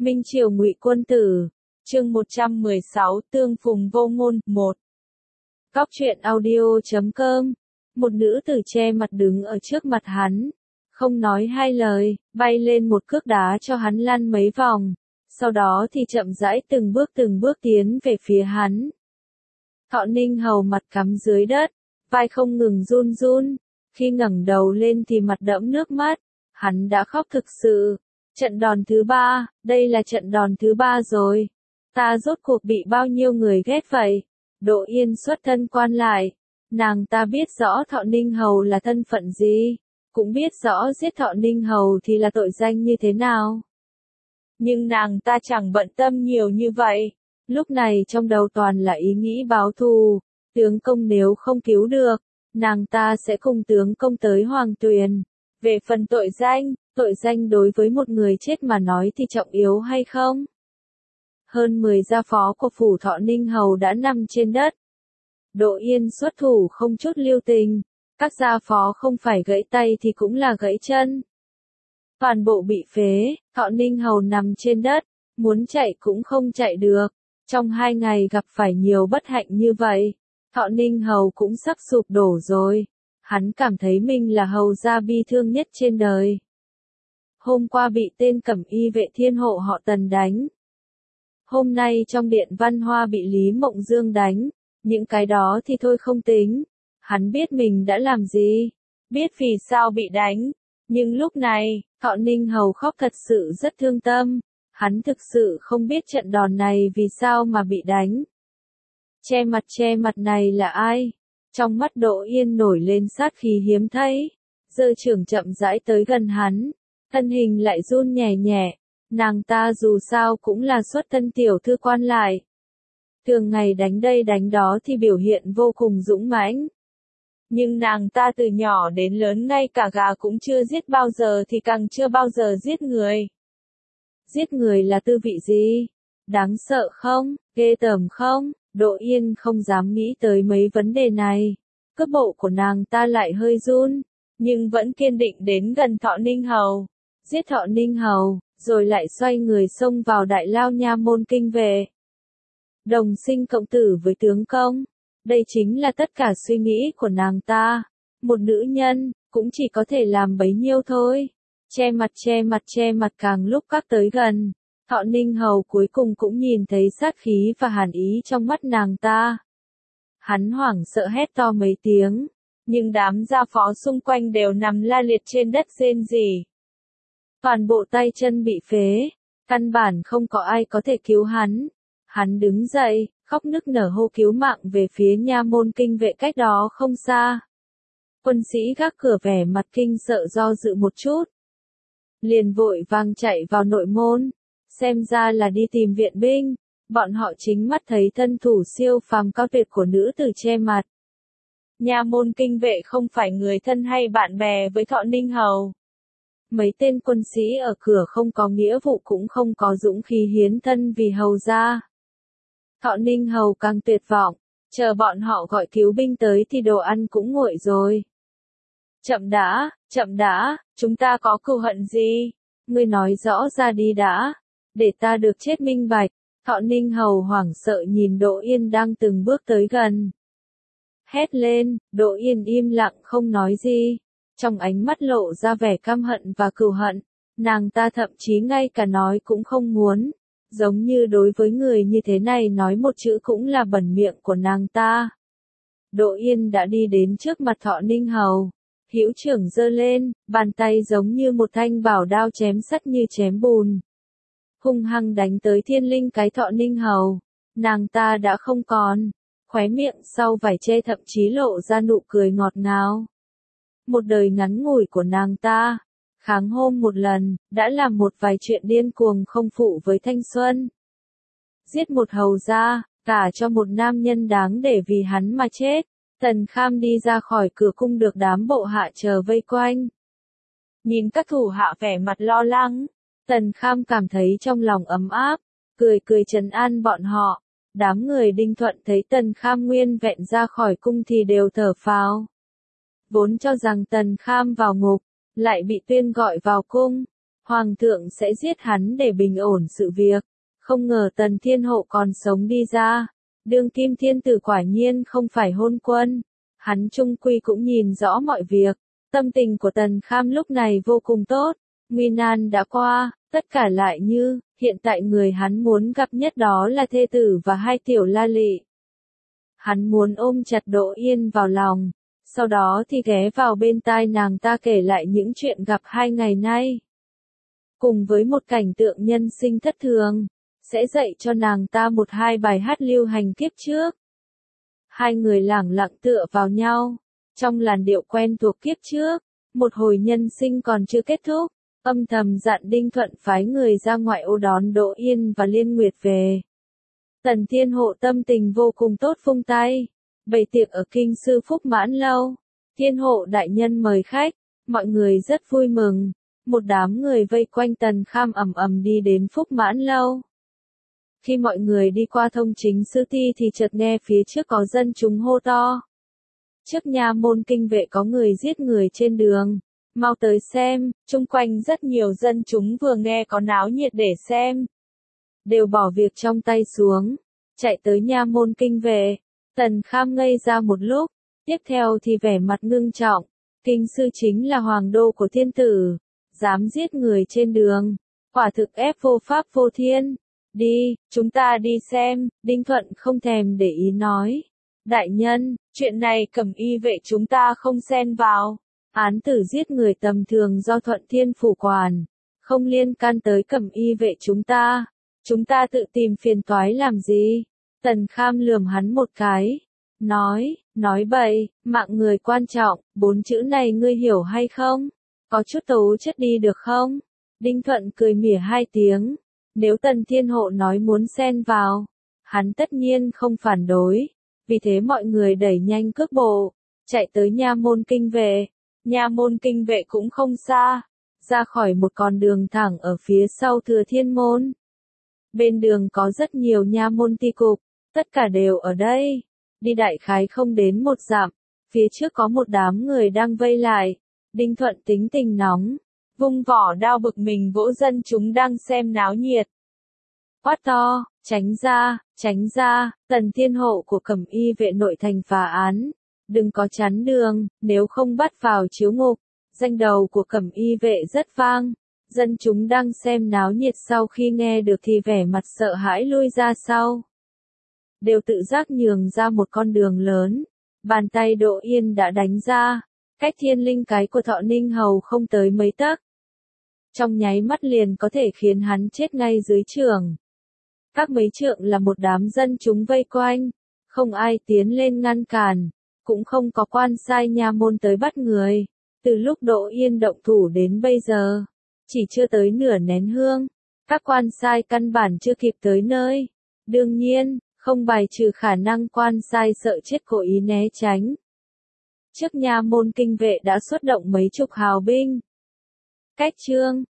Minh Triều Ngụy Quân Tử, chương 116, Tương Phùng Vô Ngôn, 1. Góc truyện audio.com. Một nữ tử che mặt đứng ở trước mặt hắn, không nói hai lời, bay lên một cước đá cho hắn lăn mấy vòng, sau đó thì chậm rãi từng bước tiến về phía hắn. Thọ Ninh Hầu mặt cắm dưới đất, vai không ngừng run run, khi ngẩng đầu lên thì mặt đẫm nước mắt, hắn đã khóc thực sự. Trận đòn thứ 3, đây là trận đòn thứ 3 rồi. Ta rốt cuộc bị bao nhiêu người ghét vậy? Đỗ Yên xuất thân quan lại. Nàng ta biết rõ Thọ Ninh Hầu là thân phận gì, cũng biết rõ giết Thọ Ninh Hầu thì là tội danh như thế nào. Nhưng nàng ta chẳng bận tâm nhiều như vậy. Lúc này trong đầu toàn là ý nghĩ báo thù. Tướng công nếu không cứu được, nàng ta sẽ cùng tướng công tới Hoàng Tuyền. Về phần tội danh đối với một người chết mà nói thì trọng yếu hay không? Hơn 10 gia phó của phủ Thọ Ninh Hầu đã nằm trên đất. Đỗ Yên xuất thủ không chút lưu tình, các gia phó không phải gãy tay thì cũng là gãy chân. Toàn bộ bị phế, Thọ Ninh Hầu nằm trên đất, muốn chạy cũng không chạy được. Trong 2 ngày gặp phải nhiều bất hạnh như vậy, Thọ Ninh Hầu cũng sắp sụp đổ rồi. Hắn cảm thấy mình là hầu gia bi thương nhất trên đời. Hôm qua bị tên cẩm y vệ thiên hộ họ Tần đánh. Hôm nay trong điện Văn Hoa bị Lý Mộng Dương đánh. Những cái đó thì thôi không tính. Hắn biết mình đã làm gì, biết vì sao bị đánh. Nhưng lúc này, Thọ Ninh Hầu khóc thật sự rất thương tâm. Hắn thực sự không biết trận đòn này vì sao mà bị đánh. Che mặt này là ai? Trong mắt Đỗ Yên nổi lên sát khí hiếm thấy. Giơ trưởng chậm rãi tới gần hắn. Thân hình lại run nhẹ nhẹ. Nàng ta dù sao cũng là xuất thân tiểu thư quan lại. Thường ngày đánh đây đánh đó thì biểu hiện vô cùng dũng mãnh. Nhưng nàng ta từ nhỏ đến lớn ngay cả gà cũng chưa giết bao giờ thì càng chưa bao giờ giết người. Giết người là tư vị gì? Đáng sợ không? Ghê tởm không? Đỗ Yên không dám nghĩ tới mấy vấn đề này. Cước bộ của nàng ta lại hơi run, nhưng vẫn kiên định đến gần Thọ Ninh Hầu. Giết Thọ Ninh Hầu, rồi lại xoay người xông vào đại lao nha môn kinh vệ. Đồng sinh cộng tử với tướng công. Đây chính là tất cả suy nghĩ của nàng ta. Một nữ nhân, cũng chỉ có thể làm bấy nhiêu thôi. Che mặt càng lúc các tới gần. Thọ Ninh Hầu cuối cùng cũng nhìn thấy sát khí và hàn ý trong mắt nàng ta. Hắn hoảng sợ hét to mấy tiếng. Nhưng đám gia phó xung quanh đều nằm la liệt trên đất rên rỉ. Toàn bộ tay chân bị phế. Căn bản không có ai có thể cứu hắn. Hắn đứng dậy, khóc nức nở hô cứu mạng về phía nha môn kinh vệ cách đó không xa. Quân sĩ gác cửa vẻ mặt kinh sợ do dự một chút. Liền vội vàng chạy vào nội môn. Xem ra là đi tìm viện binh. Bọn họ chính mắt thấy thân thủ siêu phàm cao tuyệt của nữ tử che mặt. Nha môn kinh vệ không phải người thân hay bạn bè với Thọ Ninh Hầu. Mấy tên quân sĩ ở cửa không có nghĩa vụ cũng không có dũng khí hiến thân vì hầu gia. Thọ Ninh Hầu càng tuyệt vọng, chờ bọn họ gọi cứu binh tới thì đồ ăn cũng nguội rồi. Chậm đã, chúng ta có cừu hận gì? Ngươi nói rõ ra đi đã, để ta được chết minh bạch. Thọ Ninh Hầu hoảng sợ nhìn Đỗ Yên đang từng bước tới gần. Hét lên, Đỗ Yên im lặng không nói gì. Trong ánh mắt lộ ra vẻ căm hận và cừu hận, nàng ta thậm chí ngay cả nói cũng không muốn. Giống như đối với người như thế này nói một chữ cũng là bẩn miệng của nàng ta. Đỗ Yên đã đi đến trước mặt Thọ Ninh Hầu. Hữu trưởng giơ lên, bàn tay giống như một thanh bảo đao chém sắt như chém bùn. Hung hăng đánh tới thiên linh cái Thọ Ninh Hầu. Nàng ta đã không còn. Khóe miệng sau vải che thậm chí lộ ra nụ cười ngọt ngào. Một đời ngắn ngủi của nàng ta. Kháng hôm một lần, đã làm một vài chuyện điên cuồng không phụ với thanh xuân. Giết một hầu gia, cả cho một nam nhân đáng để vì hắn mà chết. Tần Kham đi ra khỏi cửa cung được đám bộ hạ chờ vây quanh. Nhìn các thủ hạ vẻ mặt lo lắng, Tần Kham cảm thấy trong lòng ấm áp, cười trấn an bọn họ. Đám người Đinh Thuận thấy Tần Kham nguyên vẹn ra khỏi cung thì đều thở phào. Vốn cho rằng Tần Kham vào ngục, lại bị tuyên gọi vào cung. Hoàng thượng sẽ giết hắn để bình ổn sự việc. Không ngờ Tần Thiên Hộ còn sống đi ra. Đương kim thiên tử quả nhiên không phải hôn quân. Hắn trung quy cũng nhìn rõ mọi việc. Tâm tình của Tần Kham lúc này vô cùng tốt. Nguy nan đã qua, tất cả lại như, hiện tại người hắn muốn gặp nhất đó là thê tử và hai tiểu la lị. Hắn muốn ôm chặt Đỗ Yên vào lòng, sau đó thì ghé vào bên tai nàng ta kể lại những chuyện gặp 2 ngày nay. Cùng với một cảnh tượng nhân sinh thất thường, sẽ dạy cho nàng ta 1-2 bài hát lưu hành kiếp trước. Hai người lẳng lặng tựa vào nhau, trong làn điệu quen thuộc kiếp trước, một hồi nhân sinh còn chưa kết thúc, âm thầm dặn Đinh Thuận phái người ra ngoại ô đón Đỗ Yên và Liên Nguyệt về. Tần Thiên Hộ tâm tình vô cùng tốt vung tay, bày tiệc ở Kinh Sư Phúc Mãn Lâu. Thiên Hộ đại nhân mời khách, mọi người rất vui mừng. Một đám người vây quanh Tần Kham ầm ầm đi đến Phúc Mãn Lâu. Khi mọi người đi qua thông chính sư ti thì chợt nghe phía trước có dân chúng hô to. Trước nha môn kinh vệ có người giết người trên đường. Mau tới xem, chung quanh rất nhiều dân chúng vừa nghe có náo nhiệt để xem. Đều bỏ việc trong tay xuống, chạy tới nha môn kinh vệ. Tần Kham ngây ra một lúc, tiếp theo thì vẻ mặt ngưng trọng. Kinh sư chính là hoàng đô của thiên tử, dám giết người trên đường, quả thực ép vô pháp vô thiên. Đi, chúng ta đi xem, Đinh Thuận không thèm để ý nói. Đại nhân, chuyện này Cẩm Y vệ chúng ta không xen vào. Án tử giết người tầm thường do Thuận Thiên phủ quản, không liên can tới Cẩm Y vệ chúng ta. Chúng ta tự tìm phiền toái làm gì? Tần Kham lườm hắn một cái. Nói bậy, mạng người quan trọng, 4 chữ này ngươi hiểu hay không? Có chút tố chất đi được không? Đinh Thuận cười mỉa 2 tiếng. Nếu Tần Thiên Hộ nói muốn xen vào, hắn tất nhiên không phản đối. Vì thế mọi người đẩy nhanh cước bộ, chạy tới nha môn kinh vệ. Nha môn kinh vệ cũng không xa, ra khỏi một con đường thẳng ở phía sau Thừa Thiên môn. Bên đường có rất nhiều nha môn ty cục, tất cả đều ở đây. Đi đại khái không đến 1 dặm, phía trước có một đám người đang vây lại. Đinh Thuận tính tình nóng, vung vỏ đao bực mình vỗ dân chúng đang xem náo nhiệt. Quát to, tránh ra, Tần Thiên Hộ của Cẩm Y vệ nội thành phá án. Đừng có chắn đường, nếu không bắt vào chiếu ngục. Danh đầu của Cẩm Y vệ rất vang. Dân chúng đang xem náo nhiệt sau khi nghe được thì vẻ mặt sợ hãi lui ra sau. Đều tự giác nhường ra một con đường lớn. Bàn tay Đỗ Yên đã đánh ra, cách Thiên Linh cái của Thọ Ninh Hầu không tới mấy tấc. Trong nháy mắt liền có thể khiến hắn chết ngay dưới trường. Các mấy trượng là một đám dân chúng vây quanh, không ai tiến lên ngăn cản, cũng không có quan sai nha môn tới bắt người. Từ lúc Đỗ Yên động thủ đến bây giờ, chỉ chưa tới nửa nén hương, các quan sai căn bản chưa kịp tới nơi. Đương nhiên, không bài trừ khả năng quan sai sợ chết cố ý né tránh. Trước nha môn kinh vệ đã xuất động mấy chục hào binh. Cách trương,